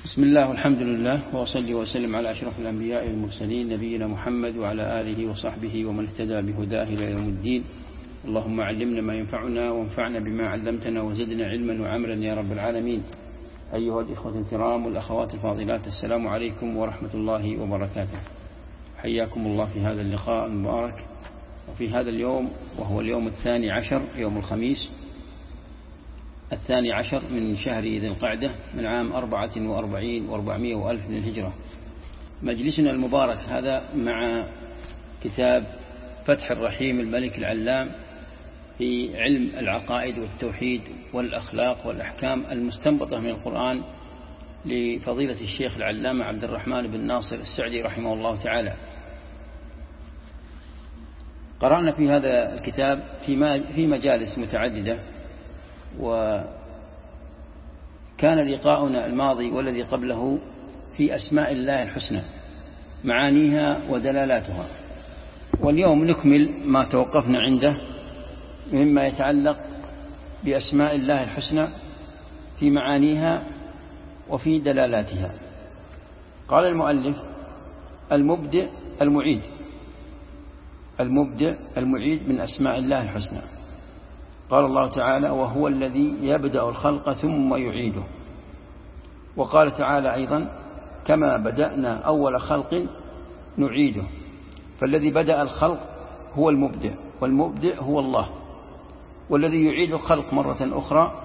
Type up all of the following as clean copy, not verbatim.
بسم الله والحمد لله وأصلي وسلم على أشرف الأنبياء والمرسلين نبينا محمد وعلى آله وصحبه ومن اهتدى بهداه إلى يوم الدين. اللهم علمنا ما ينفعنا وانفعنا بما علمتنا وزدنا علما وعملا يا رب العالمين. أيها الإخوة الكرام والأخوات الفاضلات، السلام عليكم ورحمة الله وبركاته. حياكم الله في هذا اللقاء المبارك وفي هذا اليوم، وهو اليوم 12 يوم الخميس 12 من شهر ذي القعدة من عام 44 و400 وألف من الهجرة. مجلسنا المبارك هذا مع كتاب فتح الرحيم الملك العلام في علم العقائد والتوحيد والأخلاق والأحكام المستنبطة من القرآن لفضيلة الشيخ العلامة عبد الرحمن بن ناصر السعدي رحمه الله تعالى. قرأنا في هذا الكتاب في مجالس متعددة، وكان لقاؤنا الماضي والذي قبله في أسماء الله الحسنى معانيها ودلالاتها، واليوم نكمل ما توقفنا عنده مما يتعلق بأسماء الله الحسنى في معانيها وفي دلالاتها. قال المؤلف: المبدئ المعيد. المبدئ المعيد من أسماء الله الحسنى. قال الله تعالى: وهو الذي يبدأ الخلق ثم يعيده. وقال تعالى أيضا: كما بدأنا أول خلق نعيده. فالذي بدأ الخلق هو المبدئ، والمبدئ هو الله، والذي يعيد الخلق مرة أخرى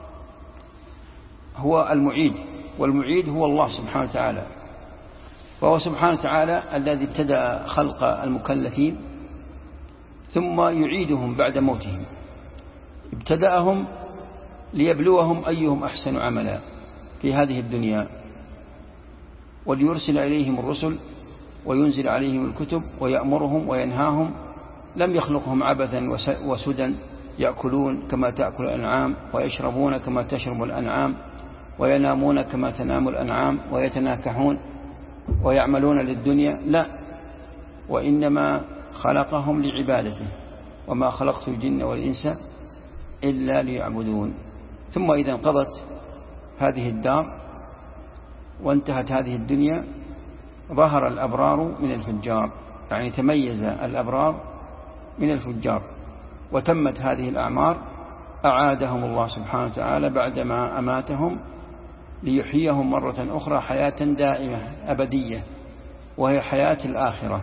هو المعيد، والمعيد هو الله سبحانه وتعالى. فهو سبحانه وتعالى الذي ابتدأ خلق المكلفين ثم يعيدهم بعد موتهم. ابتدأهم ليبلوهم أيهم أحسن عملا في هذه الدنيا، وليرسل إليهم الرسل وينزل عليهم الكتب ويأمرهم وينهاهم. لم يخلقهم عبثا وسدى يأكلون كما تأكل الأنعام، ويشربون كما تشرب الأنعام، وينامون كما تنام الأنعام، ويتناكحون ويعملون للدنيا. لا، وإنما خلقهم لعبادته. وما خلقت الجن والإنس إلا ليعبدون. ثم إذا انقضت هذه الدار وانتهت هذه الدنيا ظهر الأبرار من الفجار، يعني تميز الأبرار من الفجار، وتمت هذه الأعمار. أعادهم الله سبحانه وتعالى بعدما أماتهم ليحييهم مرة أخرى حياة دائمة أبدية، وهي حياة الآخرة،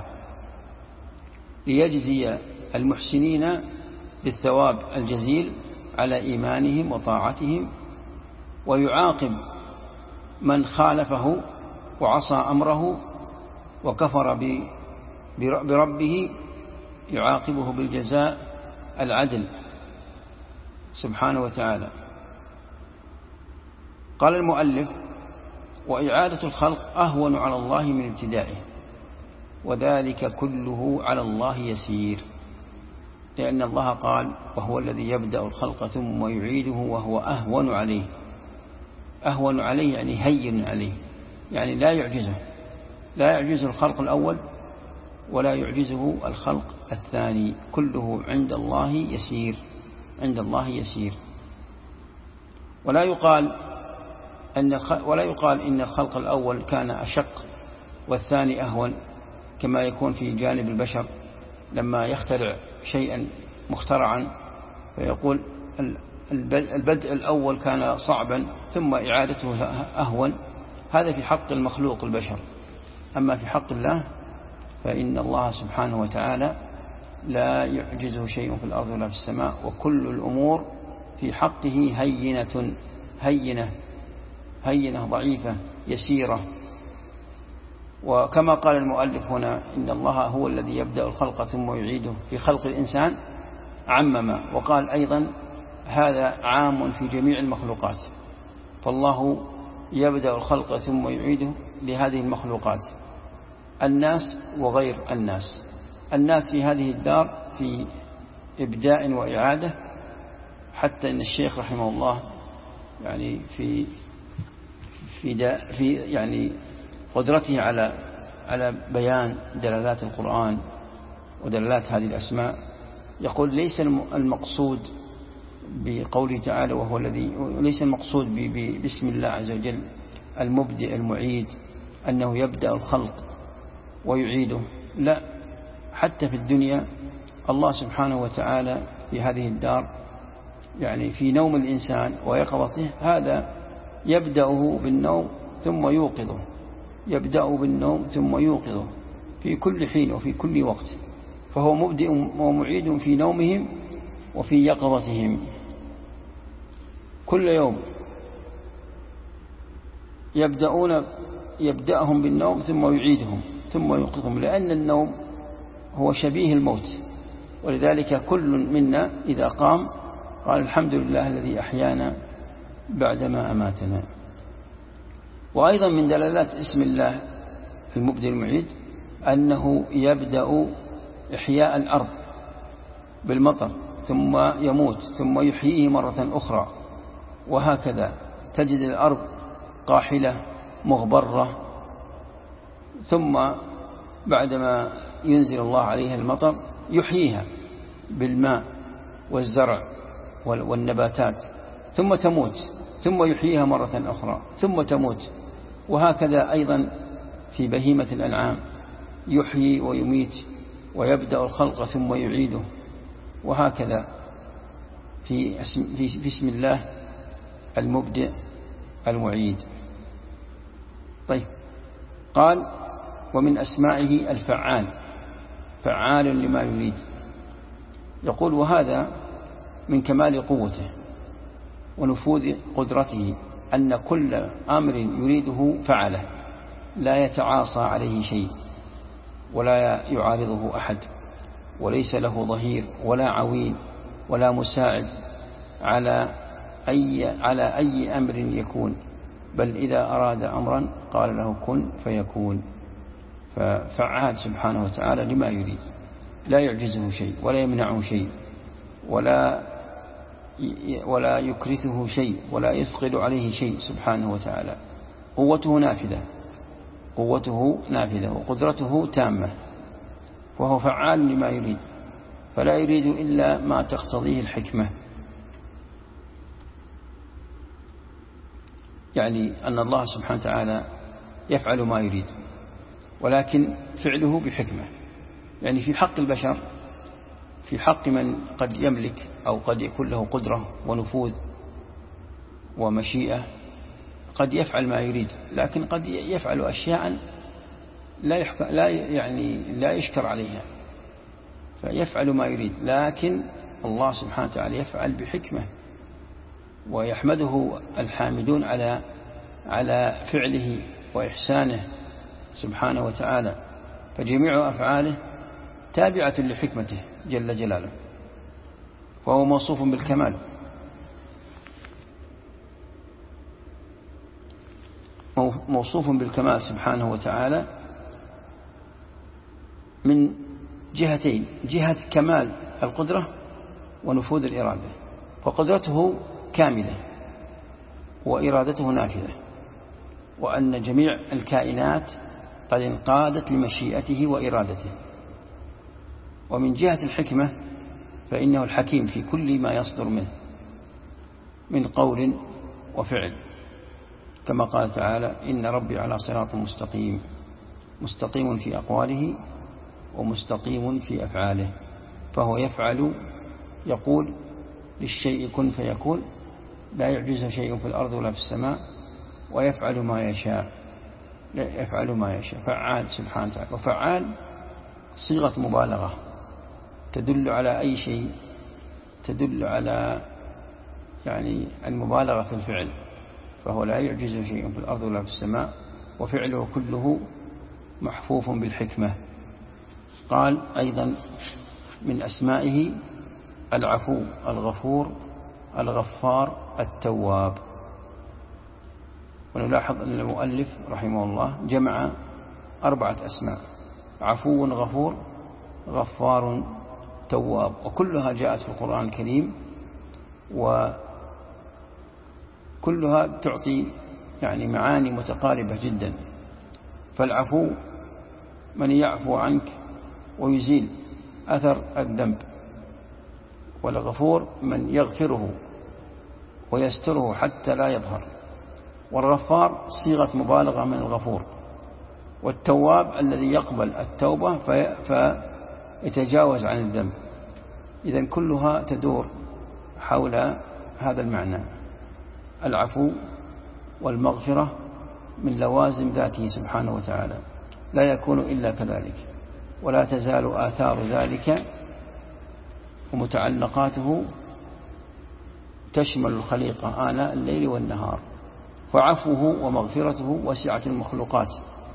ليجزي المحسنين بالثواب الجزيل على إيمانهم وطاعتهم، ويعاقب من خالفه وعصى أمره وكفر بربه، يعاقبه بالجزاء العدل سبحانه وتعالى. قال المؤلف: وإعادة الخلق أهون على الله من ابتدائه، وذلك كله على الله يسير، لأن الله قال: وهو الذي يبدأ الخلق ثم يعيده وهو أهون عليه. أهون عليه يعني هين عليه، يعني لا يعجزه، لا يعجزه الخلق الأول ولا يعجزه الخلق الثاني، كله عند الله يسير، عند الله يسير. ولا يقال إن الخلق الأول كان أشق والثاني أهون، كما يكون في جانب البشر لما يخترع شيئا مخترعا فيقول البدء الأول كان صعبا ثم إعادته أهون. هذا في حق المخلوق البشر. أما في حق الله فإن الله سبحانه وتعالى لا يعجزه شيء في الأرض ولا في السماء، وكل الأمور في حقه هينة ضعيفة يسيرة. وكما قال المؤلف هنا: إن الله هو الذي يبدأ الخلق ثم يعيده في خلق الإنسان، عمم وقال أيضا هذا عام في جميع المخلوقات. فالله يبدأ الخلق ثم يعيده لهذه المخلوقات، الناس وغير الناس. الناس في هذه الدار في إبداء وإعادة، حتى إن الشيخ رحمه الله يعني في يعني قدرته على بيان دلالات القرآن ودلالات هذه الأسماء، يقول: ليس المقصود بقوله تعالى وهو الذي، ليس المقصود باسم الله عز وجل المبدئ المعيد أنه يبدأ الخلق ويعيده، لا، حتى في الدنيا الله سبحانه وتعالى في هذه الدار يعني في نوم الإنسان ويقظته هذا يبدأه بالنوم ثم يوقظه، يبدأ بالنوم ثم يوقظه في كل حين وفي كل وقت، فهو مبدئ ومعيد في نومهم وفي يقظتهم كل يوم. يبدأهم بالنوم ثم يعيدهم ثم يوقظهم، لأن النوم هو شبيه الموت، ولذلك كل منا إذا قام قال الحمد لله الذي أحيانا بعدما أماتنا. وأيضا من دلالات اسم الله المبدئ المعيد أنه يبدأ إحياء الأرض بالمطر ثم يموت ثم يحييه مرة أخرى، وهكذا تجد الأرض قاحلة مغبرة، ثم بعدما ينزل الله عليها المطر يحييها بالماء والزرع والنباتات، ثم تموت ثم يحييها مرة أخرى ثم تموت، وهكذا أيضا في بهيمة الأنعام يحيي ويميت ويبدأ الخلق ثم يعيده، وهكذا في اسم الله المبدئ المعيد. طيب، قال ومن أسمائه الفعال، فعال لما يريد. يقول وهذا من كمال قوته ونفوذ قدرته أن كل أمر يريده فعله، لا يتعاصى عليه شيء ولا يعارضه أحد، وليس له ظهير ولا عوين ولا مساعد على أي أمر يكون، بل إذا أراد أمرا قال له كن فيكون. ففعال سبحانه وتعالى لما يريد، لا يعجزه شيء ولا يمنعه شيء ولا يكرثه شيء ولا يثقل عليه شيء سبحانه وتعالى. قوته نافذة وقدرته تامة، وهو فعال لما يريد، فلا يريد إلا ما تقتضيه الحكمة، يعني أن الله سبحانه وتعالى يفعل ما يريد، ولكن فعله بحكمة. يعني في حق البشر، في حق من قد يملك أو قد يكون له قدرة ونفوذ ومشيئة، قد يفعل ما يريد، لكن قد يفعل أشياء لا يشكر عليها، فيفعل ما يريد، لكن الله سبحانه وتعالى يفعل بحكمة، ويحمده الحامدون على فعله وإحسانه سبحانه وتعالى، فجميع أفعاله تابعة لحكمته جل جلاله، فهو موصوف بالكمال. موصوف بالكمال سبحانه وتعالى من جهتين: جهة كمال القدرة ونفوذ الإرادة، فقدرته كاملة وإرادته نافذة، وأن جميع الكائنات قد انقادت لمشيئته وإرادته. ومن جهة الحكمة فإنه الحكيم في كل ما يصدر منه من قول وفعل، كما قال تعالى: إن ربي على صراط مستقيم، مستقيم في أقواله ومستقيم في أفعاله، فهو يفعل، يقول للشيء كن فيكون، لا يعجزه شيء في الأرض ولا في السماء، ويفعل ما يشاء، فعال سبحانه وتعالى. وفعال صيغة مبالغة تدل على أي شيء، تدل على يعني المبالغة في الفعل، فهو لا يعجزه شيء في الأرض ولا في السماء، وفعله كله محفوف بالحكمة. قال أيضا من أسمائه العفو، الغفور، الغفار، التواب. ونلاحظ أن المؤلف رحمه الله جمع 4 أسماء: عفو، غفور، غفار، تواب، وكلها جاءت في القرآن الكريم، وكلها تعطي يعني معاني متقاربة جدا. فالعفو من يعفو عنك ويزيل أثر الذنب، والغفور من يغفره ويستره حتى لا يظهر، والغفار صيغة مبالغة من الغفور، والتواب الذي يقبل التوبة فيتجاوز عن الذنب. إذن كلها تدور حول هذا المعنى: العفو والمغفرة من لوازم ذاته سبحانه وتعالى، لا يكون إلا كذلك، ولا تزال آثار ذلك ومتعلقاته تشمل الخليقة آناء الليل والنهار، فعفوه ومغفرته وسعة المخلوقات،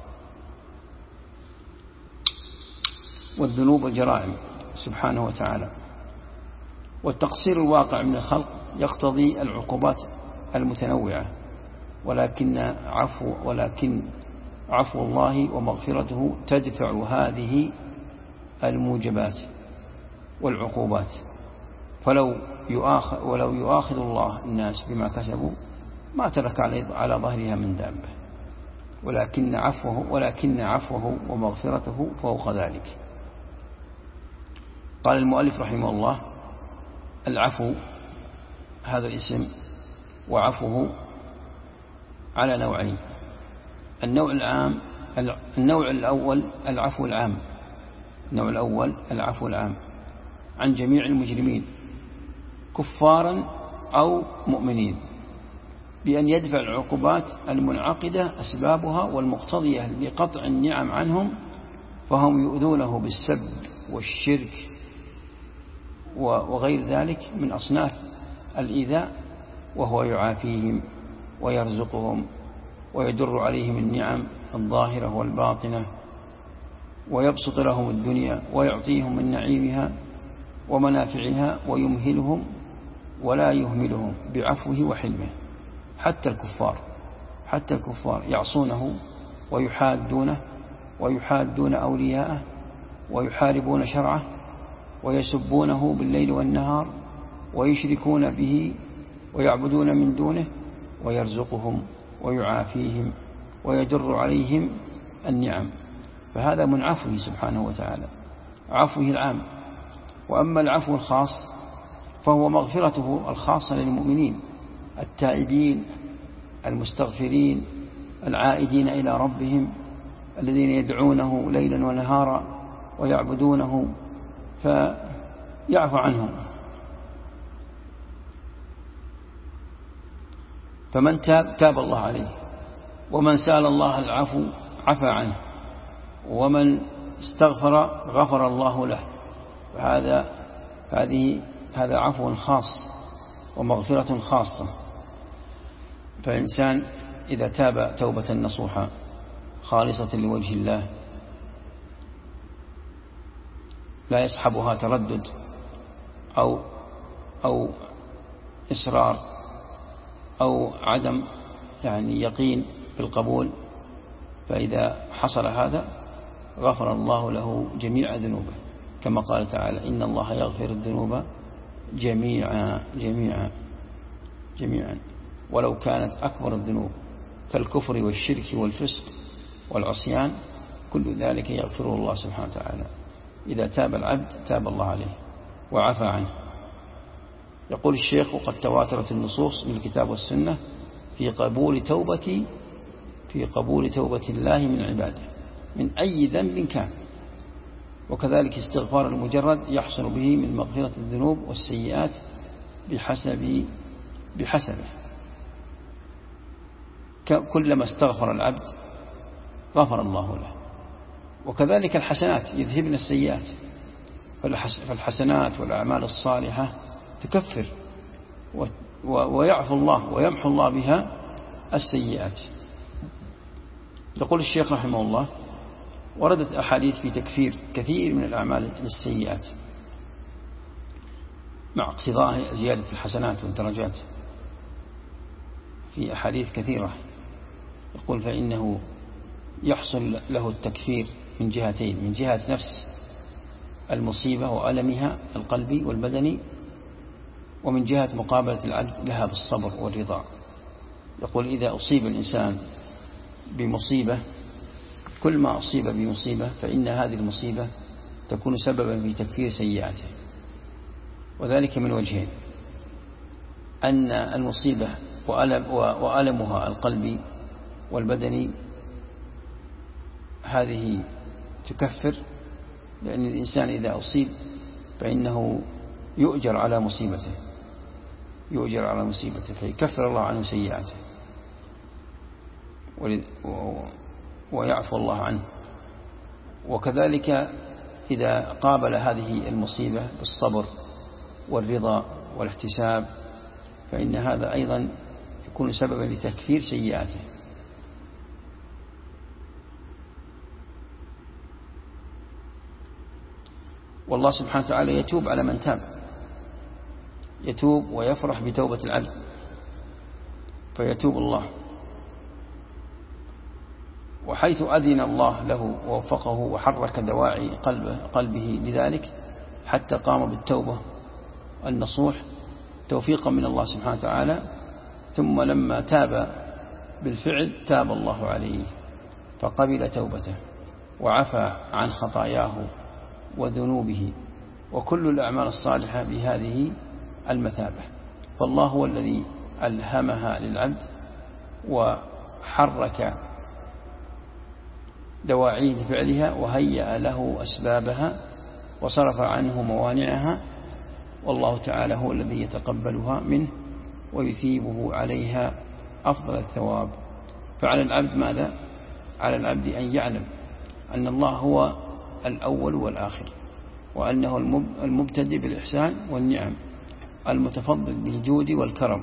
والذنوب والجرائم سبحانه وتعالى. والتقصير الواقع من الخلق يقتضي العقوبات المتنوعة، ولكن عفو الله ومغفرته تدفع هذه الموجبات والعقوبات. ولو يؤاخذ الله الناس بما كسبوا ما ترك على ظهرها من دابة، ولكن عفوه ومغفرته فوق ذلك. قال المؤلف رحمه الله: العفو هذا الاسم وعفوه على نوعين: النوع الأول العفو العام عن جميع المجرمين كفارا أو مؤمنين، بأن يدفع العقوبات المنعقدة أسبابها والمقتضية لقطع النعم عنهم، فهم يؤذونه بالسب والشرك وغير ذلك من أصناف الإيذاء، وهو يعافيهم ويرزقهم ويدر عليهم النعم الظاهرة والباطنة، ويبسط لهم الدنيا ويعطيهم من نعيمها ومنافعها، ويمهلهم ولا يهملهم بعفوه وحلمه. حتى الكفار يعصونه ويحادون أولياءه ويحاربون شرعه ويسبونه بالليل والنهار ويشركون به ويعبدون من دونه، ويرزقهم ويعافيهم ويجر عليهم النعم، فهذا من عفوه سبحانه وتعالى، عفوه العام. وأما العفو الخاص فهو مغفرته الخاصة للمؤمنين التائبين المستغفرين العائدين إلى ربهم، الذين يدعونه ليلا ونهارا ويعبدونه فيعفو عنهم. فمن تاب الله عليه، ومن سأل الله العفو عفى عنه، ومن استغفر غفر الله له. هذا عفو خاص ومغفرة خاصة. فالإنسان إذا تاب توبة نصوحة خالصة لوجه الله لا يصحبها تردد أو إصرار أو عدم يقين بالقبول، فإذا حصل هذا غفر الله له جميع ذنوبه، كما قال تعالى: إن الله يغفر الذنوب جميعا ولو كانت أكبر الذنوب كالكفر والشرك والفسق والعصيان، كل ذلك يغفره الله سبحانه وتعالى. إذا تاب العبد تاب الله عليه وعفى عنه. يقول الشيخ: وقد تواترت النصوص من الكتاب والسنة في قبول توبة الله من عباده من أي ذنب كان، وكذلك استغفار المجرد يحصل به من مغفرة الذنوب والسيئات بحسبه. كلما استغفر العبد غفر الله له. وكذلك الحسنات يذهبن السيئات، فالحسنات والأعمال الصالحة تكفر ويعفو الله ويمحو الله بها السيئات. يقول الشيخ رحمه الله: وردت أحاديث في تكفير كثير من الأعمال السيئات مع اقتضاء زيادة الحسنات والدرجات، في أحاديث كثيرة. يقول: فإنه يحصل له التكفير من جهتين: من جهة نفس المصيبة وألمها القلبي والبدني، ومن جهة مقابلة العبد لها بالصبر والرضا. يقول: إذا أصيب الإنسان بمصيبة، كل ما أصيب بمصيبة فإن هذه المصيبة تكون سببا في تكفير سيئاته، وذلك من وجهين: أن المصيبة وألمها القلبي والبدني هذه تكفر، لأن الإنسان إذا أصيب فإنه يؤجر على مصيبته فيكفر الله عنه سيئاته ويعفو الله عنه. وكذلك إذا قابل هذه المصيبة بالصبر والرضا والاحتساب فإن هذا أيضا يكون سببا لتكفير سيئاته. والله سبحانه وتعالى يتوب على من تاب، يتوب ويفرح بتوبة العبد فيتوب الله. وحيث أذن الله له ووفقه وحرك دواعي قلبه لذلك حتى قام بالتوبة النصوح توفيقا من الله سبحانه وتعالى، ثم لما تاب بالفعل تاب الله عليه فقبل توبته وعفى عن خطاياه وذنوبه وكل الأعمال الصالحة بهذه المثابة. فالله هو الذي ألهمها للعبد وحرك دواعيه لفعلها وهيأ له أسبابها وصرف عنه موانعها، والله تعالى هو الذي يتقبلها منه ويثيبه عليها أفضل الثواب. فعلى العبد ماذا؟ على العبد أن يعلم أن الله هو الأول والآخر، وأنه المبتدئ بالإحسان والنعم، المتفضل بالجود والكرم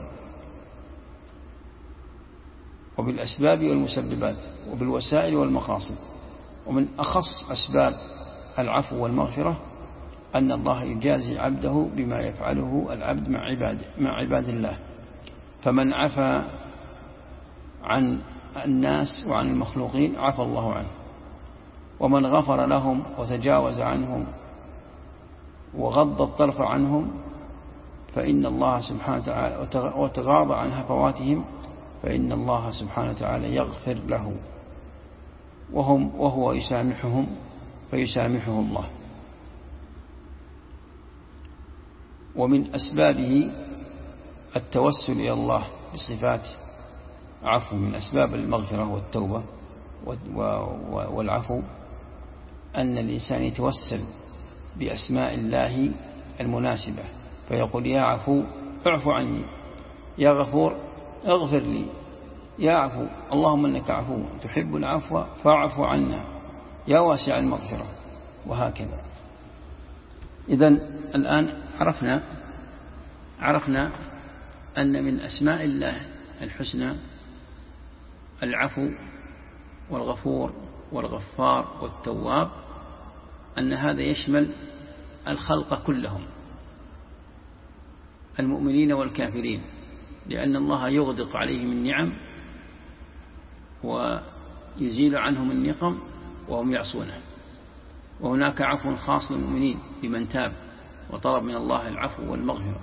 وبالأسباب والمسببات وبالوسائل والمقاصد. ومن أخص أسباب العفو والمغفرة أن الله يجازي عبده بما يفعله العبد مع عباد الله. فمن عفى عن الناس وعن المخلوقين عفى الله عنه، ومن غفر لهم وتجاوز عنهم وغض الطرف عنهم فإن الله سبحانه وتعالى وتغاضى عن هفواتهم فإن الله سبحانه وتعالى يغفر له وهو يسامحهم فيسامحه الله. ومن أسبابه التوسل إلى الله بصفات عفو. من أسباب المغفرة والتوبة والعفو أن الإنسان يتوسل بأسماء الله المناسبة فيقول يا عفو اعفو عني، يا غفور اغفر لي، يا عفو اللهم إنك عفو تحب العفو فاعف عنا، يا واسع المغفرة، وهكذا. إذن الآن عرفنا أن من أسماء الله الحسنى العفو والغفور والغفار والتواب، أن هذا يشمل الخلق كلهم المؤمنين والكافرين، لأن الله يغدق عليهم النعم ويزيل عنهم النقم وهم يعصونه. وهناك عفو خاص للمؤمنين بمن تاب وطلب من الله العفو والمغفرة.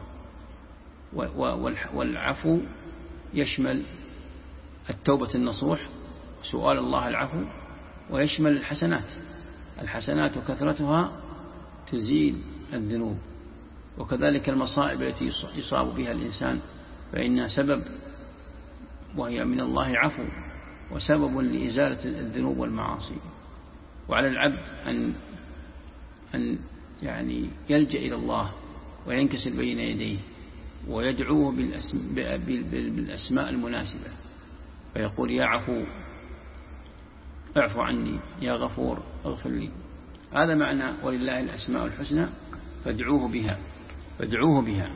والعفو يشمل التوبة النصوح وسؤال الله العفو، ويشمل الحسنات وكثرتها تزيل الذنوب، وكذلك المصائب التي يصاب بها الإنسان فإنها سبب وهي من الله عفو وسبب لإزالة الذنوب والمعاصي. وعلى العبد أن يعني يلجأ إلى الله وينكسر بين يديه ويدعوه بالأسماء المناسبة فيقول يا عفو اعفو عني، يا غفور اغفر لي. هذا معنى ولله الأسماء الحسنى فادعوه بها.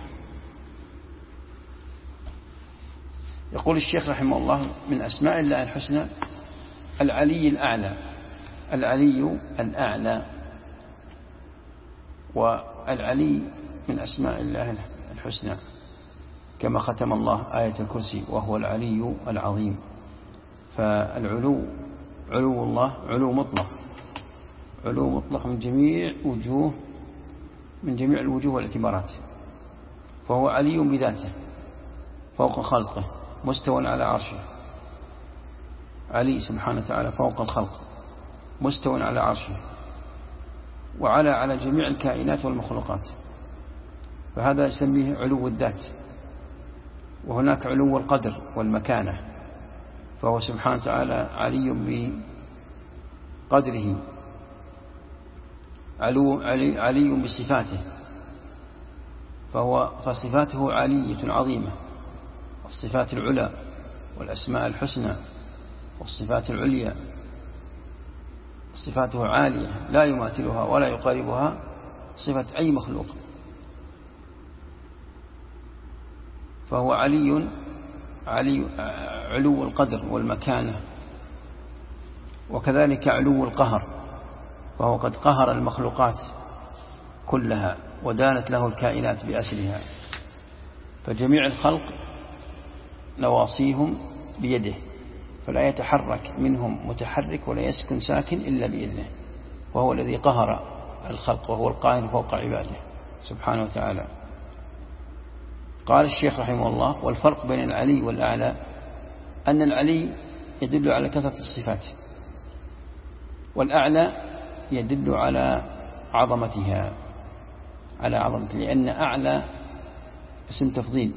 يقول الشيخ رحمه الله من أسماء الله الحسنى العلي الأعلى. والعلي من أسماء الله الحسنى كما ختم الله آية الكرسي وهو العلي العظيم. فالعلو علو الله علو مطلق من جميع الوجوه والاعتبارات، فهو علي بذاته فوق خلقه مستوى على عرشه. علي سبحانه وتعالى فوق الخلق مستوى على عرشه على جميع الكائنات والمخلوقات، فهذا يسميه علو الذات. وهناك علو القدر والمكانة، فهو سبحانه وتعالى علي بقدره، علي بصفاته، فصفاته عالية عظيمة، الصفات العلى والأسماء الحسنى والصفات العليا، صفاته عالية لا يماثلها ولا يقاربها صفة أي مخلوق، فهو علو القدر والمكانة، وكذلك علو القهر، فهو قد قهر المخلوقات كلها ودانت له الكائنات بأسرها، فجميع الخلق نواصيهم بيده، فلا يتحرك منهم متحرك ولا يسكن ساكن إلا بإذنه، وهو الذي قهر الخلق وهو القاهر فوق عباده سبحانه وتعالى. قال الشيخ رحمه الله: والفرق بين العلي والأعلى أن العلي يدل على كثرة الصفات، والأعلى يدل على عظمتها، لأن أعلى اسم تفضيل،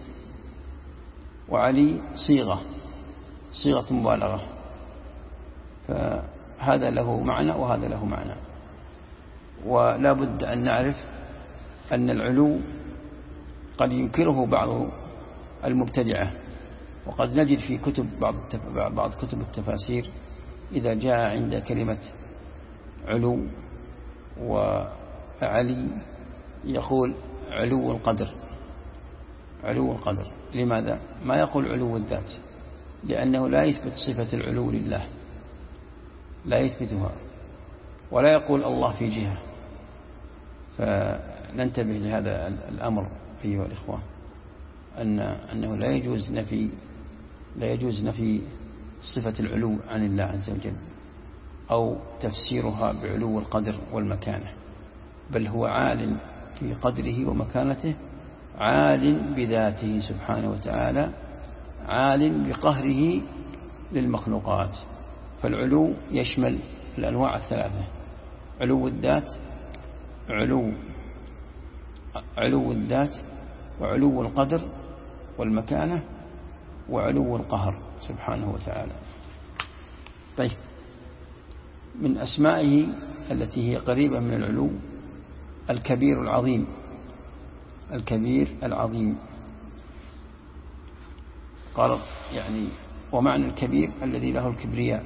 وعلي صيغة مبالغة، فهذا له معنى وهذا له معنى. ولا بد أن نعرف أن العلو قد ينكره بعض المبتدعة، وقد نجد في بعض كتب التفاسير إذا جاء عند كلمة علو وعلي يقول علو القدر. لماذا؟ ما يقول علو الذات، لأنه لا يثبت صفة العلو لله، لا يثبتها، ولا يقول الله في جهة. فننتبه لهذا الأمر أيها الإخوة، أنه لا يجوز نفي صفة العلو عن الله عز وجل أو تفسيرها بعلو القدر والمكانة، بل هو عال في قدره ومكانته، عال بذاته سبحانه وتعالى، عال بقهره للمخلوقات. فالعلو يشمل الأنواع الثلاثة: علو الذات وعلو القدر والمكانة وعلو القهر سبحانه وتعالى. طيب، من أسمائه التي هي قريبة من العلو الكبير العظيم. قال يعني ومعنى الكبير الذي له الكبرياء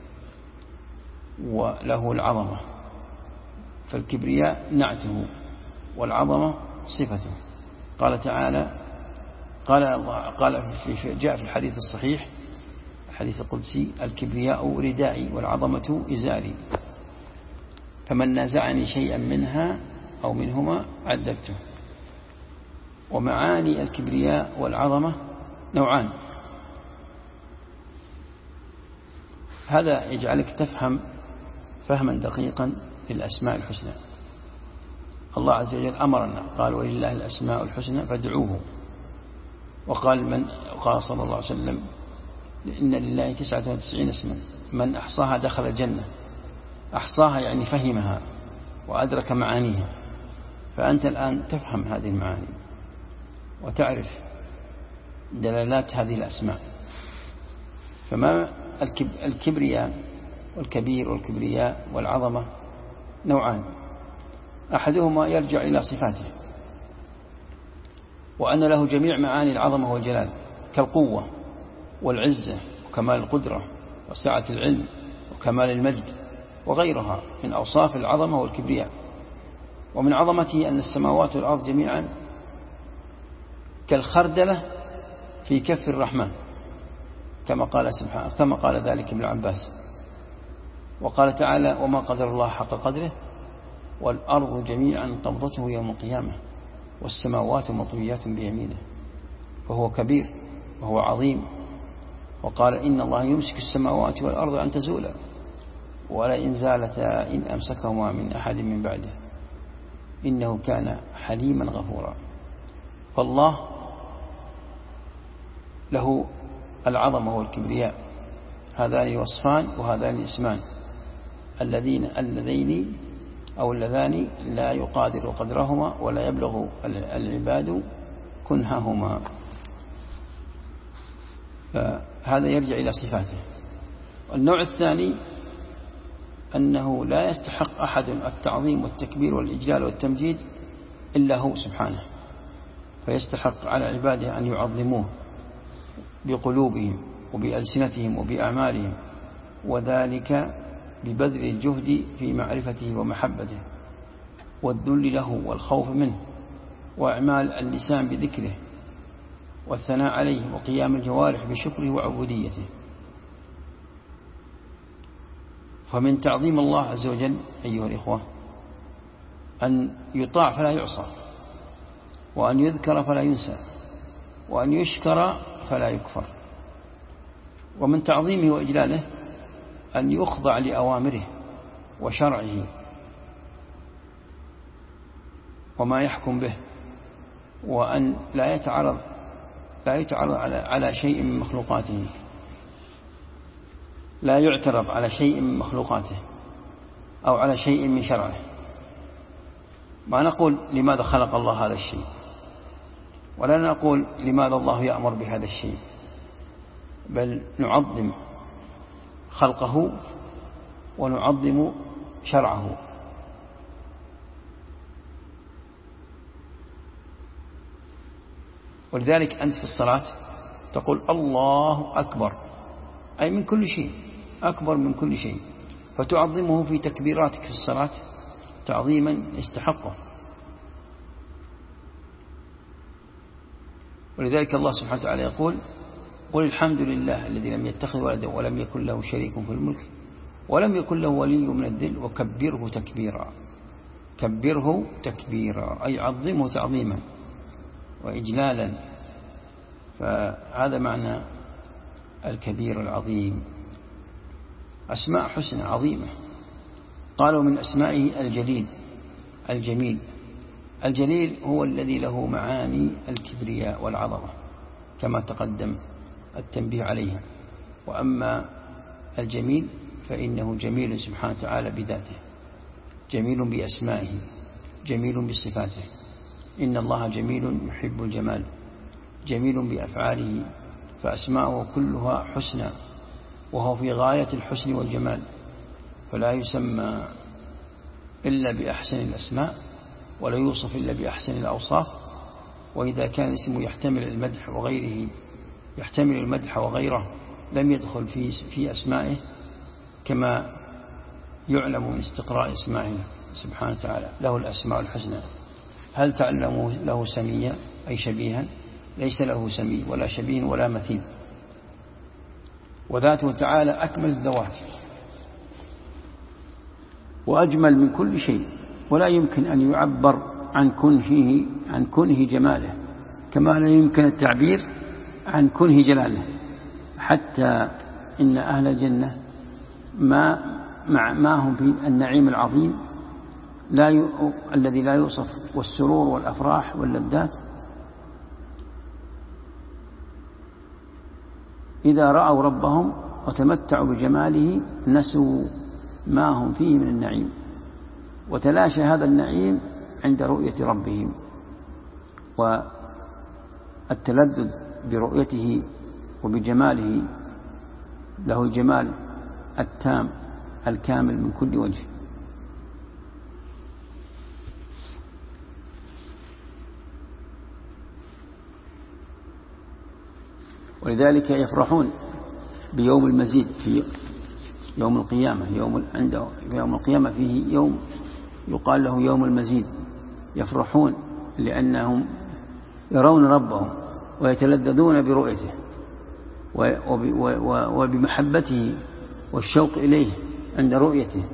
وله العظمة، فالكبرياء نعته والعظمة صفته. قال تعالى، جاء في الحديث الصحيح الحديث القدسي: الكبرياء ردائي والعظمة إزاري، فمن نازعني شيئا منها أو منهما عذبته. ومعاني الكبرياء والعظمة نوعان، هذا يجعلك تفهم فهما دقيقا للأسماء الحسنى. الله عز وجل أمرنا، قال: ولله الأسماء الحسنى فادعوه. وقال صلى الله عليه وسلم: إن لله 99 اسما من أحصاها دخل الجنة. أحصاها يعني فهمها وأدرك معانيها، فأنت الآن تفهم هذه المعاني وتعرف دلالات هذه الأسماء. فما الكبرياء والكبير والكبرياء والعظمة نوعان: أحدهما يرجع إلى صفاته، وأن له جميع معاني العظمة والجلال، كالقوة والعزة وكمال القدرة وسعة العلم وكمال المجد وغيرها من أوصاف العظمة والكبرياء. ومن عظمته أن السماوات والأرض جميعا كالخردلة في كف الرحمن، كما قال ذلك ابن عباس. وقال تعالى: وما قدر الله حق قدره والأرض جميعا قبضته يوم القيامة والسماوات مطويات بيمينه. فهو كبير وهو عظيم. وقال: إن الله يمسك السماوات والأرض أن تزولا ولئن زالتا إن أمسكهما من أحد من بعده إنه كان حليما غفورا. فالله له العظمة والكبرياء، هذان وصفان وهذان اسمان اللذان لا يقادر قدرهما ولا يبلغ العباد كنههما. فهذا يرجع إلى صفاته. النوع الثاني أنه لا يستحق أحد التعظيم والتكبير والإجلال والتمجيد إلا هو سبحانه، فيستحق على عباده أن يعظموه بقلوبهم وبألسنتهم وبأعمالهم، وذلك ببذل الجهد في معرفته ومحبته والذل له والخوف منه، وإعمال اللسان بذكره والثناء عليه، وقيام الجوارح بشكره وعبوديته. فمن تعظيم الله عز وجل أيها الإخوة أن يطاع فلا يعصى، وأن يذكر فلا ينسى، وأن يشكر فلا يكفر. ومن تعظيمه وإجلاله أن يخضع لأوامره وشرعه وما يحكم به، وأن لا يتعرض على شيء من مخلوقاته، لا يعترض على شيء من مخلوقاته أو على شيء من شرعه. ما نقول لماذا خلق الله هذا الشيء، ولا نقول لماذا الله يأمر بهذا الشيء، بل نعظم خلقه ونعظم شرعه. ولذلك أنت في الصلاة تقول الله أكبر، أي من كل شيء، أكبر من كل شيء، فتعظمه في تكبيراتك في الصلاة تعظيما يستحقه. ولذلك الله سبحانه وتعالى يقول قل الحمد لله الذي لم يتخذ ولدا ولم يكن له شريك في الملك ولم يكن له ولي من الذل وكبره تكبيرا. كبره تكبيرا أي عظمه تعظيما وإجلالا. فهذا معنى الكبير العظيم. أسماء حسنى عظيمة. قالوا من أسمائه الجليل الجميل. الجليل هو الذي له معاني الكبرياء والعظمة كما تقدم التنبيه عليها. وأما الجميل فإنه جميل سبحانه وتعالى بذاته، جميل بأسمائه، جميل بصفاته. إن الله جميل يحب الجمال، جميل بأفعاله، فأسماؤه كلها حسنى، وهو في غاية الحسن والجمال، فلا يسمى إلا بأحسن الأسماء ولا يوصف إلا بأحسن الأوصاف. وإذا كان اسمه يحتمل المدح وغيره، يحتمل المدح وغيره، لم يدخل في أسمائه، كما يعلم من استقراء اسمائه سبحانه وتعالى. له الأسماء الحسنى. هل تعلموا له سميا أي شبيها؟ ليس له سمي ولا شبيه ولا مثيل. وذاته تعالى أكمل الذوات وأجمل من كل شيء، ولا يمكن أن يعبر عن كنه جماله، كما لا يمكن التعبير عن كنه جلاله. حتى إن أهل الجنة ما هم في النعيم العظيم الذي لا يوصف، والسرور والأفراح واللذات، إذا رأوا ربهم وتمتعوا بجماله نسوا ما هم فيه من النعيم، وتلاشى هذا النعيم عند رؤية ربهم. والتلذذ برؤيته وبجماله له الجمال التام الكامل من كل وجه. ولذلك يفرحون بيوم المزيد في يوم القيامة. يوم القيامة فيه يوم يقال له يوم المزيد. يفرحون لأنهم يرون ربهم ويتلذذون برؤيته وبمحبته والشوق إليه عند رؤيته.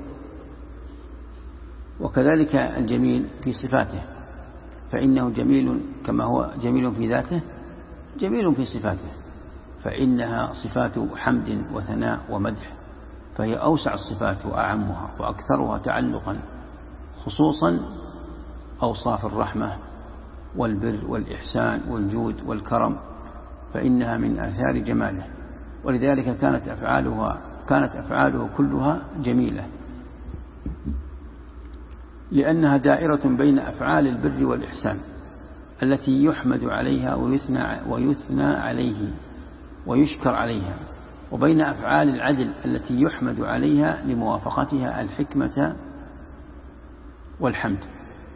وكذلك الجميل في صفاته، فإنه جميل كما هو جميل في ذاته، جميل في صفاته، فإنها صفات حمد وثناء ومدح، فهي أوسع الصفات وأعمها وأكثرها تعلقا، خصوصا أوصاف الرحمة والبر والإحسان والجود والكرم، فإنها من آثار جماله. ولذلك كانت أفعاله كلها جميلة، لأنها دائرة بين أفعال البر والإحسان التي يحمد عليها ويثنى عليه ويشكر عليها، وبين أفعال العدل التي يحمد عليها لموافقتها الحكمة والحمد.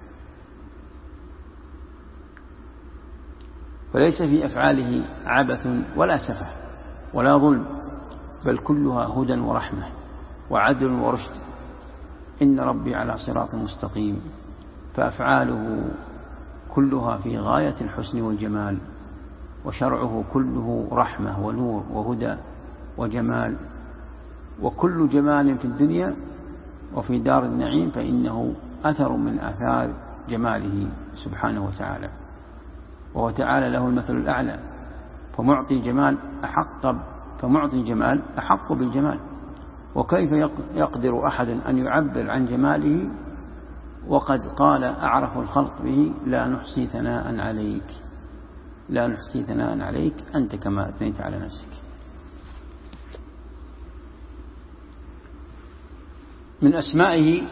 فليس في أفعاله عبث ولا سفه ولا ظلم، بل كلها هدى ورحمة وعدل ورشد. إن ربي على صراط مستقيم. فأفعاله كلها في غاية الحسن والجمال، وشرعه كله رحمة ونور وهدى وجمال. وكل جمال في الدنيا وفي دار النعيم فإنه أثر من آثار جماله سبحانه وتعالى، وهو تعالى له المثل الأعلى. فمعطي الجمال أحق بالجمال. وكيف يقدر أحد أن يعبر عن جماله وقد قال أعرف الخلق به لا نحصي ثناء عليك أنت كما أثنيت على نفسك. من أسمائه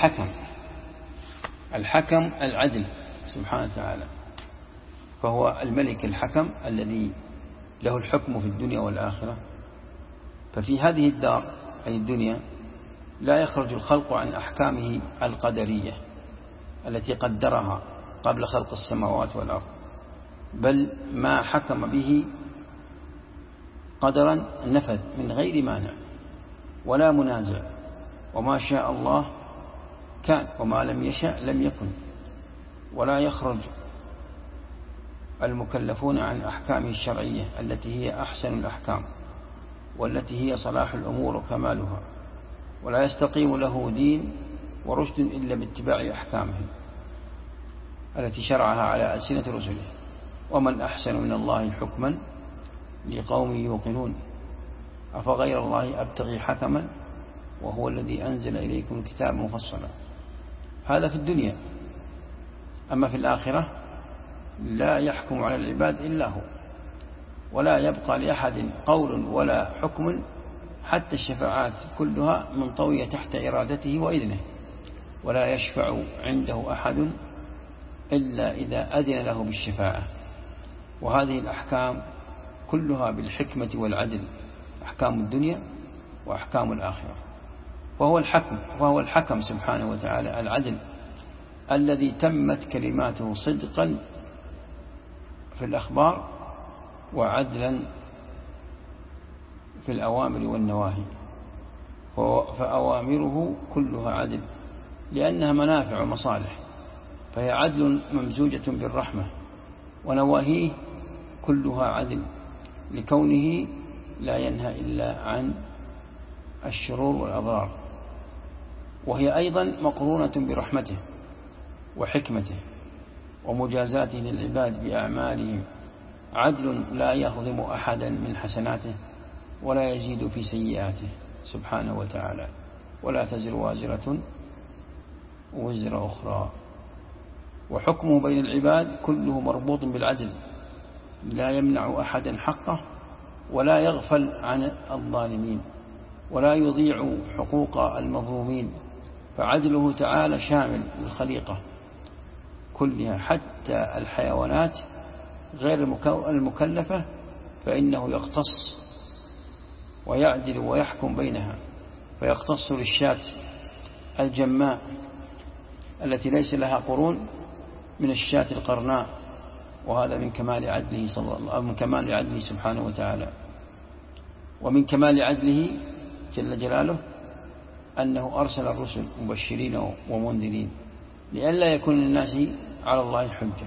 الحكم العدل سبحانه وتعالى، فهو الملك الحكم الذي له الحكم في الدنيا والآخرة. ففي هذه الدار أي الدنيا لا يخرج الخلق عن أحكامه القدرية التي قدرها قبل خلق السماوات والأرض، بل ما حكم به قدرا نفذ من غير مانع ولا منازع. وما شاء الله كان وما لم يشأ لم يكن. ولا يخرج المكلفون عن أحكامه الشرعية التي هي أحسن الأحكام والتي هي صلاح الأمور وكمالها. ولا يستقيم له دين ورشد إلا باتباع أحكامه التي شرعها على ألسنة رسله. ومن أحسن من الله حكما لقوم يوقنون. أفغير الله أبتغي حكما وهو الذي أنزل إليكم الكتاب مفصلا. هذا في الدنيا. أما في الآخرة لا يحكم على العباد إلا هو، ولا يبقى لأحد قول ولا حكم، حتى الشفاعات كلها منطوية تحت إرادته وإذنه. ولا يشفع عنده أحد إلا إذا أذن له بالشفاعة. وهذه الأحكام كلها بالحكمة والعدل، أحكام الدنيا وأحكام الآخرة. وهو الحكم سبحانه وتعالى العدل الذي تمت كلماته صدقا في الأخبار وعدلا في الأوامر والنواهي. فأوامره كلها عدل لأنها منافع ومصالح، فهي عدل ممزوجة بالرحمة. ونواهيه كلها عدل لكونه لا ينهى إلا عن الشرور والأضرار. وهي أيضا مقرونة برحمته وحكمته ومجازاته للعباد بأعمالهم. عدل لا يظلم أحدا من حسناته ولا يزيد في سيئاته سبحانه وتعالى. ولا تزر وازرة وزر أخرى. وحكمه بين العباد كله مربوط بالعدل، لا يمنع أحدا حقه ولا يغفل عن الظالمين ولا يضيع حقوق المظلومين. فعدله تعالى شامل للخليقة كلها حتى الحيوانات غير المكلفة، فإنه يقتص ويعدل ويحكم بينها. فيقتص للشاة الجماء التي ليس لها قرون من الشاة القرناء، وهذا من كمال عدله سبحانه وتعالى. ومن كمال عدله جل جلاله أنه أرسل الرسل مبشرين ومنذرين لئلا يكون للناس على الله حجة،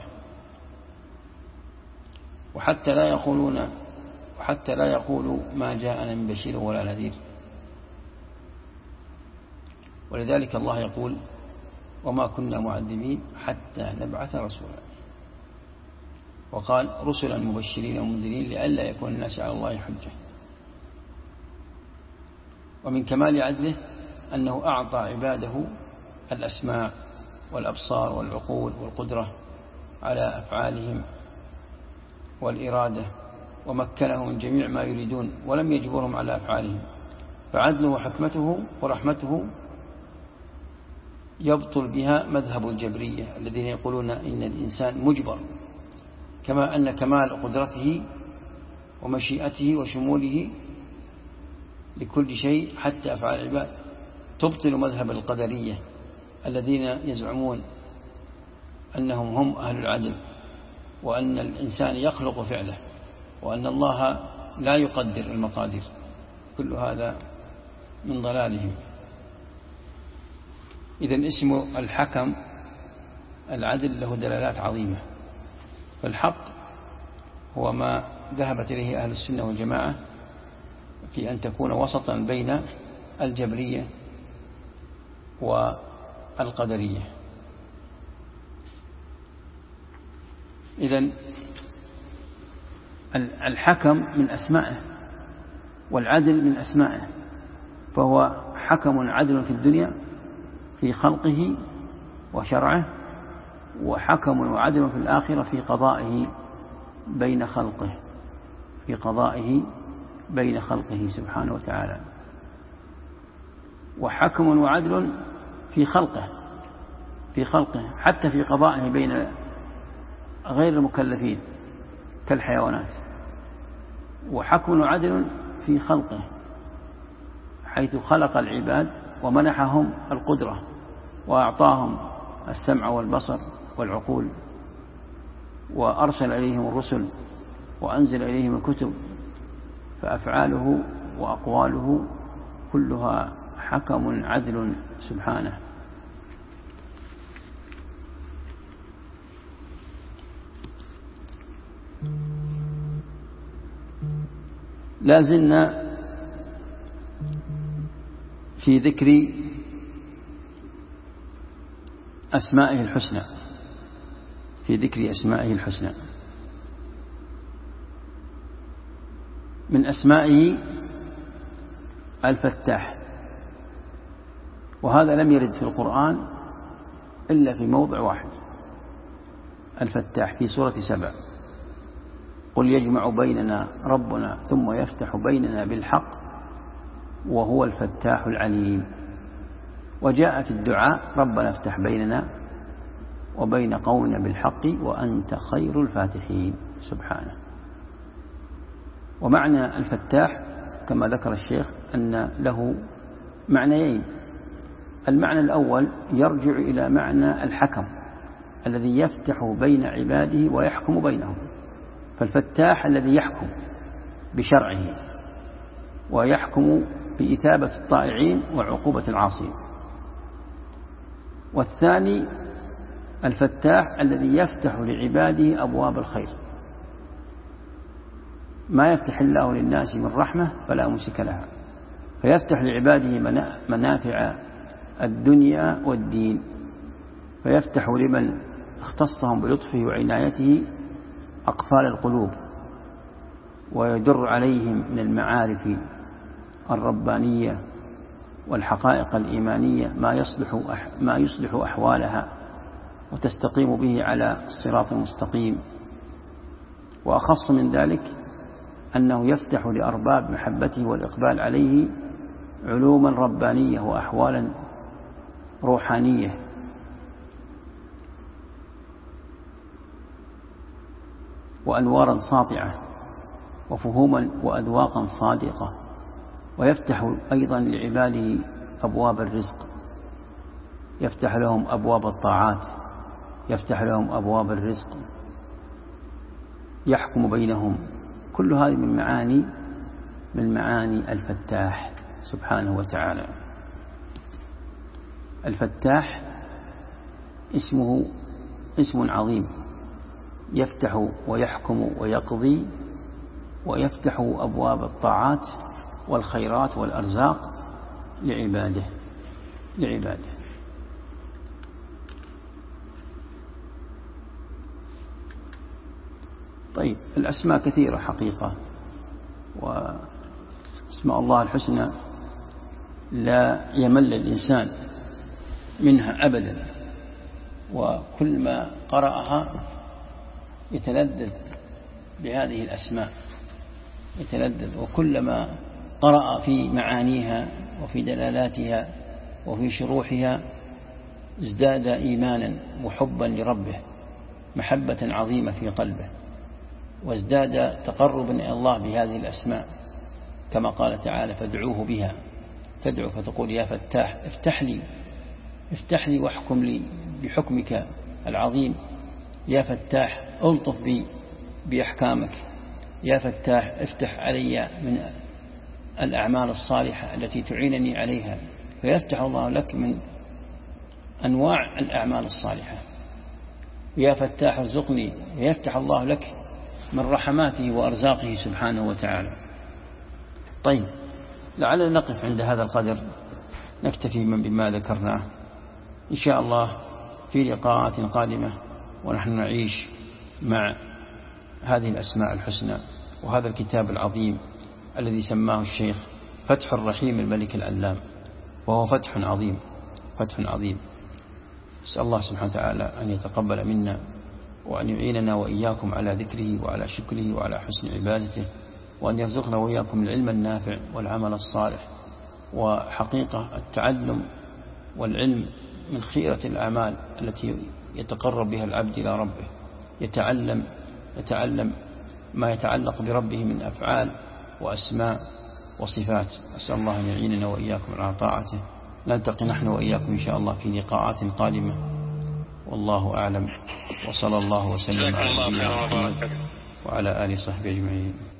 وحتى لا يقولوا ما جاءنا من بشير ولا نذير. ولذلك الله يقول وما كنا معذبين حتى نبعث رسولا. وقال رسلا مبشرين ومنذرين لئلا يكون الناس على الله حجة. ومن كمال عدله أنه أعطى عباده الأسماع والأبصار والعقول والقدرة على أفعالهم والإرادة، ومكنهم من جميع ما يريدون ولم يجبرهم على أفعالهم. فعدله وحكمته ورحمته يبطل بها مذهب الجبرية الذين يقولون إن الإنسان مجبر، كما أن كمال قدرته ومشيئته وشموله لكل شيء حتى أفعال العباد، تبطل مذهب القدرية الذين يزعمون أنهم هم أهل العدل، وأن الإنسان يخلق فعله، وأن الله لا يقدر المقادير. كل هذا من ضلالهم. إذن اسم الحكم العدل له دلالات عظيمة. فالحق هو ما ذهبت إليه أهل السنة والجماعة في أن تكون وسطا بين الجبرية والقدرية. إذن الحكم من أسمائه والعدل من أسمائه، فهو حكم عدل في الدنيا في خلقه وشرعه، وحكم وعدل في الآخرة في قضائه بين خلقه، في قضائه بين خلقه سبحانه وتعالى، وحكم وعدل في خلقه، في خلقه حتى في قضائه بين غير المكلفين كالحيوانات، وحكم وعدل في خلقه حيث خلق العباد ومنحهم القدرة وأعطاهم السمع والبصر والعقول، وأرسل إليهم الرسل وأنزل إليهم الكتب، فأفعاله وأقواله كلها حكم عدل سبحانه. لا زلنا في ذكر أسمائه الحسنى، في ذكر أسمائه الحسنى. من أسمائه الفتاح، وهذا لم يرد في القرآن إلا في موضع واحد، الفتاح في سورة 7: قل يجمع بيننا ربنا ثم يفتح بيننا بالحق وهو الفتاح العليم. وجاء في الدعاء: ربنا افتح بيننا وبين قومنا بالحق وأنت خير الفاتحين سبحانه. ومعنى الفتاح كما ذكر الشيخ أن له معنيين: المعنى الأول يرجع إلى معنى الحكم الذي يفتح بين عباده ويحكم بينهم، فالفتاح الذي يحكم بشرعه ويحكم بإثابة الطائعين وعقوبة العاصين. والثاني الفتاح الذي يفتح لعباده أبواب الخير، ما يفتح الله للناس من رحمة فلا ممسك لها، فيفتح لعباده منافع الدنيا والدين، فيفتح لمن اختصهم بلطفه وعنايته أقفال القلوب، ويدر عليهم من المعارف الربانية والحقائق الإيمانية ما يصلح أحوالها وتستقيم به على الصراط المستقيم. وأخص من ذلك أنه يفتح لأرباب محبته والإقبال عليه علوما ربانية وأحوالا روحانية، وأنوارا ساطعة وفهوما وأذواقا صادقة. ويفتح أيضا لعباده أبواب الرزق، يفتح لهم أبواب الطاعات، يفتح لهم أبواب الرزق، يحكم بينهم. كل هذه من معاني الفتاح سبحانه وتعالى. الفتاح اسمه اسم عظيم، يفتح ويحكم ويقضي، ويفتح أبواب الطاعات والخيرات والأرزاق لعباده. طيب، الأسماء كثيرة حقيقة، واسماء الله الحسنى لا يمل الإنسان منها أبدا، وكل ما قرأها يتلذذ بهذه الأسماء، يتلذذ، وكلما قرأ في معانيها وفي دلالاتها وفي شروحها ازداد إيمانا وحبا لربه، محبة عظيمة في قلبه، وازداد تقربا إلى الله بهذه الأسماء، كما قال تعالى فادعوه بها. تدعو فتقول يا فتاح افتح لي واحكم لي بحكمك العظيم، يا فتاح ألطف بي بأحكامك، يا فتاح افتح علي من الأعمال الصالحة التي تعينني عليها، فيفتح الله لك من أنواع الأعمال الصالحة. يا فتاح ارزقني، ويفتح الله لك من رحماته وأرزاقه سبحانه وتعالى. طيب، لعلنا نقف عند هذا القدر، نكتفي بما ذكرناه إن شاء الله في لقاءات قادمة، ونحن نعيش مع هذه الأسماء الحسنى وهذا الكتاب العظيم الذي سماه الشيخ فتح الرحيم الملك العلام، وهو فتح عظيم، فتح عظيم. أسأل الله سبحانه وتعالى أن يتقبل منا، وأن يعيننا وإياكم على ذكره وعلى شكره وعلى حسن عبادته، وأن يرزقنا وإياكم العلم النافع والعمل الصالح. وحقيقة التعلم والعلم من خيرة الأعمال التي يتقرب بها العبد إلى ربه، يتعلم ما يتعلق بربه من أفعال وأسماء وصفات. أسأل الله أن يعيننا وإياكم على طاعته. نلتقي نحن وإياكم إن شاء الله في لقاءات قادمة، والله أعلم، وصلى الله وسلم على نبينا محمد وعلى آله وصحبه أجمعين.